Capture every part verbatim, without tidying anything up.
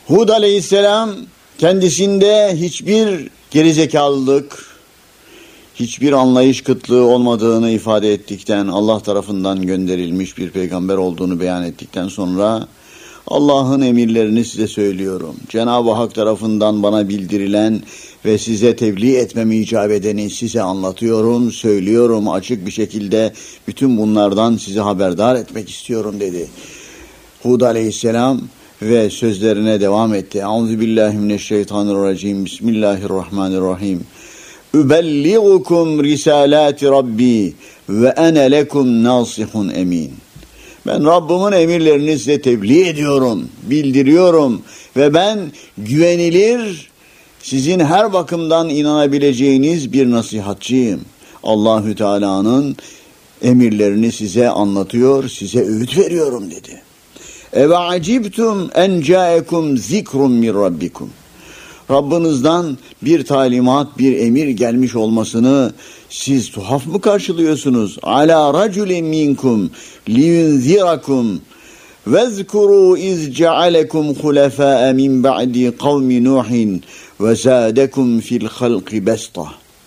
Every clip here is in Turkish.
Hud aleyhisselam kendisinde hiçbir gerizekalılık, hiçbir anlayış kıtlığı olmadığını ifade ettikten, Allah tarafından gönderilmiş bir peygamber olduğunu beyan ettikten sonra Allah'ın emirlerini size söylüyorum. Cenab-ı Hak tarafından bana bildirilen ve size tebliğ etmemi icap edeni size anlatıyorum, söylüyorum. Açık bir şekilde bütün bunlardan sizi haberdar etmek istiyorum dedi Hud aleyhisselam ve sözlerine devam etti. Euzubillahimineşşeytanirracim. Bismillahirrahmanirrahim. Übelliğukum risalati Rabbi ve ene lekum nasihun emin. Ben Rabbimin emirlerini size tebliğ ediyorum, bildiriyorum ve ben güvenilir, sizin her bakımdan inanabileceğiniz bir nasihatçıyım. Allahü Teala'nın emirlerini size anlatıyor, size öğüt veriyorum dedi. Eve acibtum en caekum zikrun min rabbikum. Rabbinizden bir talimat, bir emir gelmiş olmasını siz tuhaf mı karşılıyorsunuz? Ala raculin minkum liyunzirakum vezkuru iz cealekum hulefâe min ba'di kavmi Nuhin ve zâdekum fil halqi besta.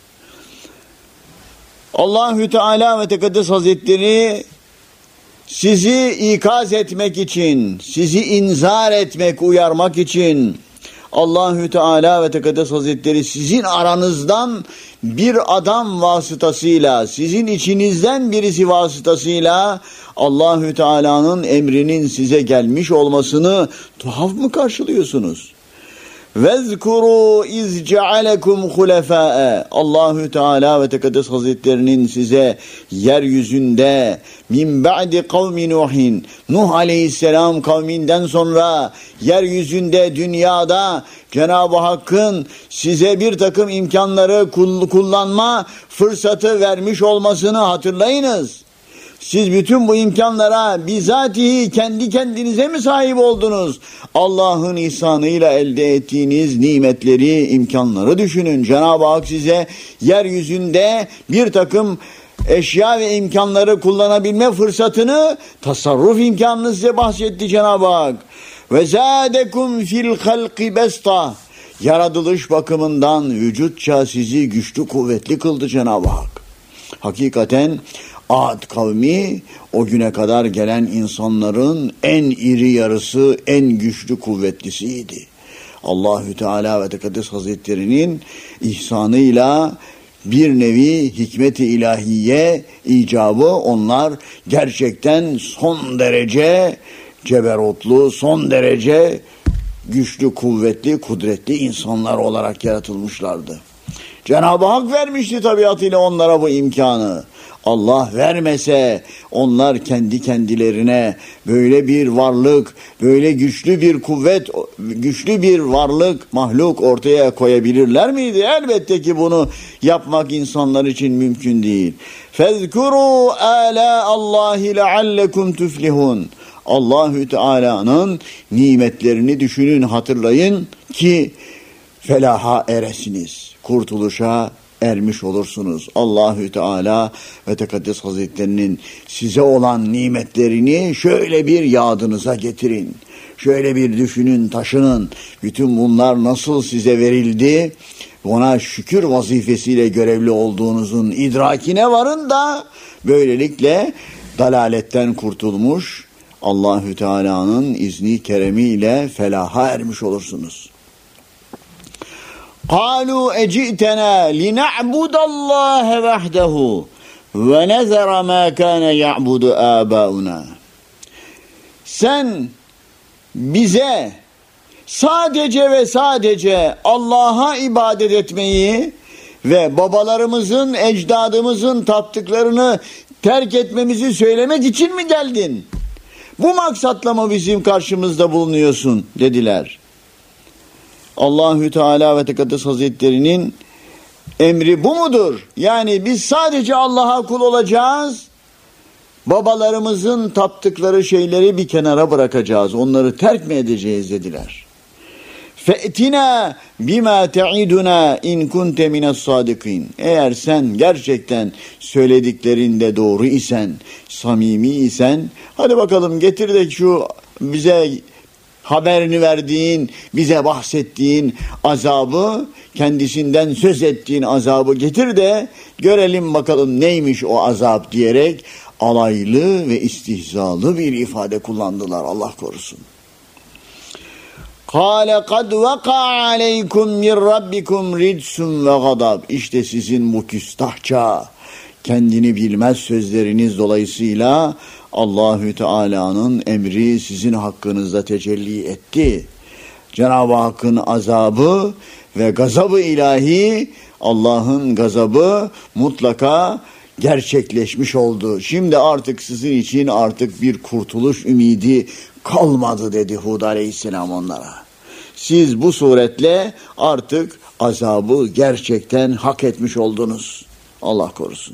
Allahü Teala ve Tekaddes Hazretleri sizi ikaz etmek için, sizi inzar etmek, uyarmak için Allahü Teala ve Tekaddes Hazretleri sizin aranızdan bir adam vasıtasıyla, sizin içinizden birisi vasıtasıyla Allahü Teala'nın emrinin size gelmiş olmasını tuhaf mı karşılıyorsunuz? Vezkuru iz cealekum hulefâe. Allahü Teala ve Tekaddes Hazretlerinin size yeryüzünde min ba'di kavmi Nuhin, Nuh aleyhisselam kavminden sonra yeryüzünde, dünyada Cenab-ı Hakk'ın size bir takım imkanları kullanma fırsatı vermiş olmasını hatırlayınız. Siz bütün bu imkanlara bizatihi kendi kendinize mi sahip oldunuz? Allah'ın ihsanıyla elde ettiğiniz nimetleri, imkanları düşünün. Cenab-ı Hak size yeryüzünde bir takım eşya ve imkanları kullanabilme fırsatını, tasarruf imkanını size bahsetti Cenab-ı Hak. Ve zâdekum fil halqi besta. Yaratılış bakımından vücutça sizi güçlü kuvvetli kıldı Cenab-ı Hak. Hakikaten Ad kavmi o güne kadar gelen insanların en iri yarısı, en güçlü kuvvetlisiydi. Allahü Teala ve Tekaddes Hazretleri'nin ihsanıyla bir nevi hikmet-i ilahiye icabı onlar gerçekten son derece ceberutlu, son derece güçlü, kuvvetli, kudretli insanlar olarak yaratılmışlardı. Cenab-ı Hak vermişti tabiatıyla onlara bu imkanı. Allah vermese onlar kendi kendilerine böyle bir varlık, böyle güçlü bir kuvvet, güçlü bir varlık, mahluk ortaya koyabilirler miydi? Elbette ki bunu yapmak insanlar için mümkün değil. Fezkuru ala Allahi leallekum tuflihun. Allahü Teala'nın nimetlerini düşünün, hatırlayın ki felaha eresiniz, kurtuluşa ermiş olursunuz. Allahü Teala ve Tekaddes Hazretlerinin size olan nimetlerini şöyle bir yadınıza getirin. Şöyle bir düşünün, taşının. Bütün bunlar nasıl size verildi? Ona şükür vazifesiyle görevli olduğunuzun idrakine varın da böylelikle dalaletten kurtulmuş, Allahü Teala'nın izni keremiyle felaha ermiş olursunuz. قالوا اجئتنا لنعبد الله وحده ونذر ما كان يعبد آباؤنا. Sen bize sadece ve sadece Allah'a ibadet etmeyi ve babalarımızın, ecdadımızın taptıklarını terk etmemizi söylemek için mi geldin? Bu maksatla mı bizim karşımızda bulunuyorsun dediler. Allahü Teala ve Tekaddes Hazretleri'nin emri bu mudur? Yani biz sadece Allah'a kul olacağız, babalarımızın taptıkları şeyleri bir kenara bırakacağız, onları terk mi edeceğiz dediler. Fe'tina bima te'iduna in kunte mines sadikin. Eğer sen gerçekten söylediklerinde doğru isen, samimi isen, hadi bakalım getir de şu bize haberini verdiğin, bize bahsettiğin azabı, kendisinden söz ettiğin azabı getir de görelim bakalım neymiş o azap diyerek alaylı ve istihzalı bir ifade kullandılar, Allah korusun. Kâle kad vaka aleykum min rabbikum ridsun ve gadab. İşte sizin bu küstahça, kendini bilmez sözleriniz dolayısıyla Allahü Teala'nın emri sizin hakkınızda tecelli etti. Cenab-ı Hakk'ın azabı ve gazabı ilahi, Allah'ın gazabı mutlaka gerçekleşmiş oldu. Şimdi artık sizin için artık bir kurtuluş ümidi kalmadı dedi Hud aleyhisselam onlara. Siz bu suretle artık azabı gerçekten hak etmiş oldunuz. Allah korusun.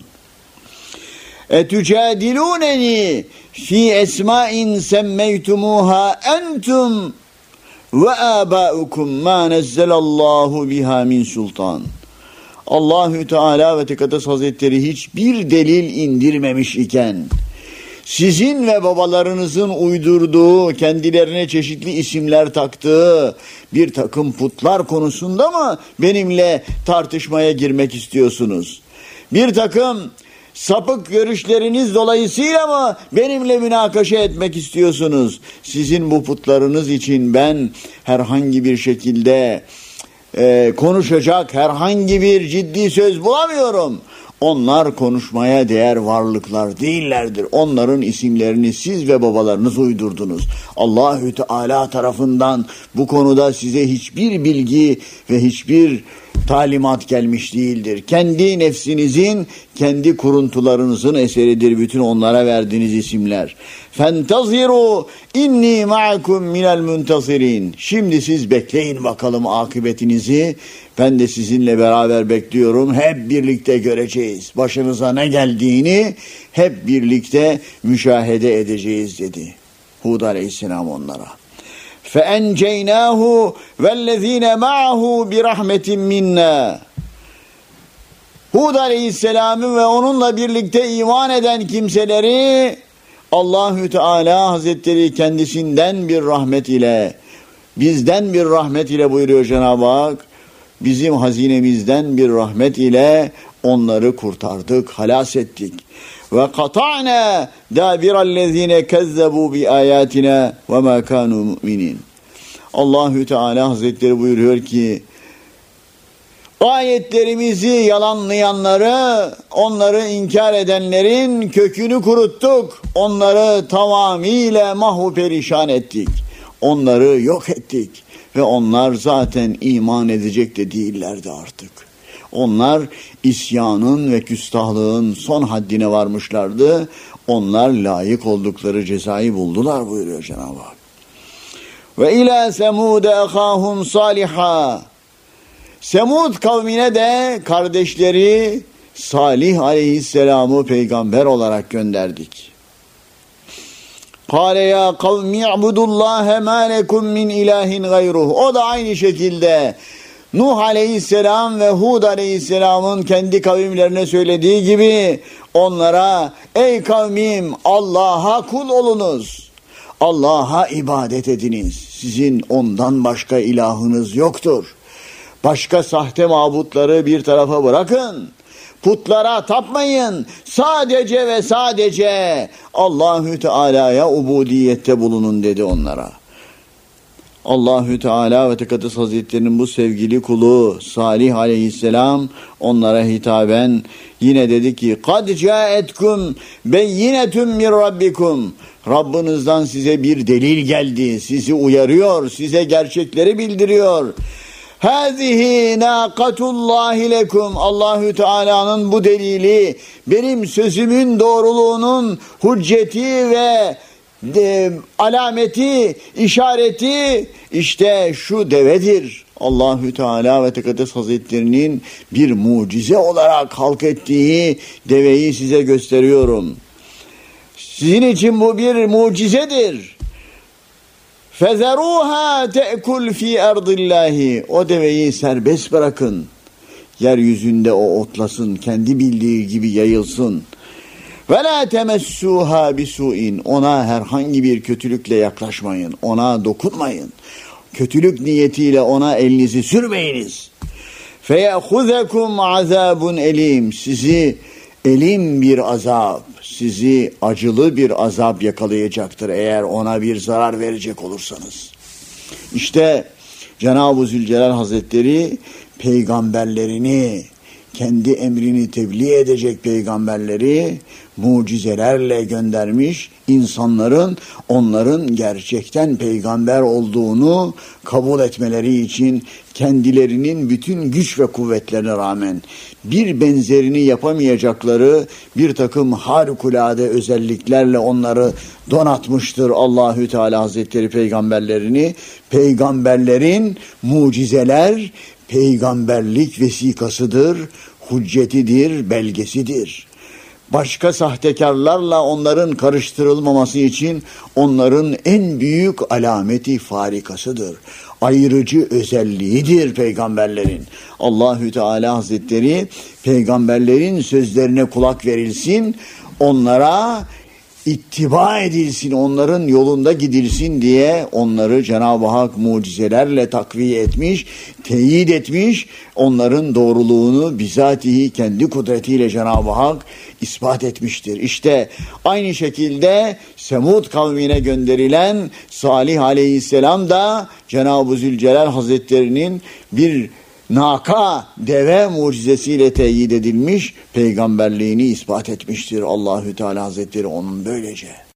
Etücadilûneni fî esmâin semmeytumuhâ entum ve âbâukum mâ nezzelallahu biha min sultan. Allahü Teala ve Tekaddes Hazretleri hiçbir delil indirmemiş iken sizin ve babalarınızın uydurduğu, kendilerine çeşitli isimler taktığı bir takım putlar konusunda mı benimle tartışmaya girmek istiyorsunuz? Bir takım sapık görüşleriniz dolayısıyla mı benimle münakaşa etmek istiyorsunuz? Sizin bu putlarınız için ben herhangi bir şekilde e, konuşacak herhangi bir ciddi söz bulamıyorum. Onlar konuşmaya değer varlıklar değillerdir. Onların isimlerini siz ve babalarınız uydurdunuz. Allahü Teala tarafından bu konuda size hiçbir bilgi ve hiçbir talimat gelmiş değildir. Kendi nefsinizin, kendi kuruntularınızın eseridir bütün onlara verdiğiniz isimler. Fentaziru inni ma'akum minel muntazirin. Şimdi siz bekleyin bakalım akıbetinizi. Ben de sizinle beraber bekliyorum. Hep birlikte göreceğiz. Başınıza ne geldiğini hep birlikte müşahede edeceğiz dedi Hud aleyhisselam onlara. فَاَنْجَيْنَاهُ وَالَّذ۪ينَ مَعَهُ بِرَحْمَةٍ مِنَّا. Hud aleyhisselamı ve onunla birlikte iman eden kimseleri Allahü Teala Hazretleri kendisinden bir rahmet ile, bizden bir rahmet ile buyuruyor Cenab-ı Hak. Bizim hazinemizden bir rahmet ile onları kurtardık, halas ettik. Ve kata'na dabirallezine kezzebu bi ayatina ve ma kanu mu'minin. Allahü Teala Hazretleri buyuruyor ki ayetlerimizi yalanlayanları, onları inkar edenlerin kökünü kuruttuk. Onları tamamıyla mahvu perişan ettik. Onları yok ettik. Ve onlar zaten iman edecek de değillerdi artık. Onlar isyanın ve küstahlığın son haddine varmışlardı. Onlar layık oldukları cezayı buldular buyuruyor Cenab-ı Hak. Ve ila Semûde ehâhum sâlihâ. Semud kavmine de kardeşleri Salih aleyhisselamı peygamber olarak gönderdik. Kâle ya kavmi i'budullâhe mâ lekum min ilâhin gayruh. O da aynı şekilde Nuh aleyhisselam ve Hud aleyhisselamın kendi kavimlerine söylediği gibi onlara ey kavmim Allah'a kul olunuz. Allah'a ibadet ediniz. Sizin ondan başka ilahınız yoktur. Başka sahte mabutları bir tarafa bırakın. Putlara tapmayın. Sadece ve sadece Allahü Teala'ya ubudiyette bulunun dedi onlara. Allahü Teala ve Tekaddes Hazretleri'nin bu sevgili kulu Salih aleyhisselam onlara hitaben yine dedi ki kad caetkum beyinetun min rabbikum. Rabbinizden size bir delil geldi. Sizi uyarıyor, size gerçekleri bildiriyor. Hâzihi nâkatullâhi lekum. Allahü Teala'nın bu delili benim sözümün doğruluğunun hücceti ve de, alameti, işareti işte şu devedir. Allahü Teala ve Tekaddes Hazretlerinin bir mucize olarak halk ettiği deveyi size gösteriyorum. Sizin için bu bir mucizedir. فَذَرُوهَا تَأْكُلْ ف۪ي اَرْضِ اللّٰهِ. O deveyi serbest bırakın. Yeryüzünde o otlasın, kendi bildiği gibi yayılsın. Ve la temessuha bisu'in. Ona herhangi bir kötülükle yaklaşmayın. Ona dokunmayın. Kötülük niyetiyle ona elinizi sürmeyiniz. Feyehuzekum azabun elim. Sizi elim bir azap, sizi acılı bir azap yakalayacaktır eğer ona bir zarar verecek olursanız. İşte Cenab-ı Zülcelal Hazretleri peygamberlerini, kendi emrini tebliğ edecek peygamberleri mucizelerle göndermiş, insanların onların gerçekten peygamber olduğunu kabul etmeleri için kendilerinin bütün güç ve kuvvetlerine rağmen bir benzerini yapamayacakları bir takım harikulade özelliklerle onları donatmıştır Allahü Teala Hazretleri peygamberlerini. Peygamberlerin mucizeler peygamberlik vesikasıdır, hüccetidir, belgesidir. Başka sahtekarlarla onların karıştırılmaması için onların en büyük alameti farikasıdır. Ayrıcı özelliğidir peygamberlerin. Allahü Teala Hazretleri peygamberlerin sözlerine kulak verilsin, onlara ittiba edilsin, onların yolunda gidilsin diye onları Cenab-ı Hak mucizelerle takviye etmiş, teyit etmiş, onların doğruluğunu bizatihi kendi kudretiyle Cenab-ı Hak ispat etmiştir. İşte aynı şekilde Semud kavmine gönderilen Salih Aleyhisselam da Cenab-ı Zülcelal Hazretleri'nin bir naka, deve mucizesiyle teyit edilmiş, peygamberliğini ispat etmiştir Allahü Teala Hazretleri onun böylece.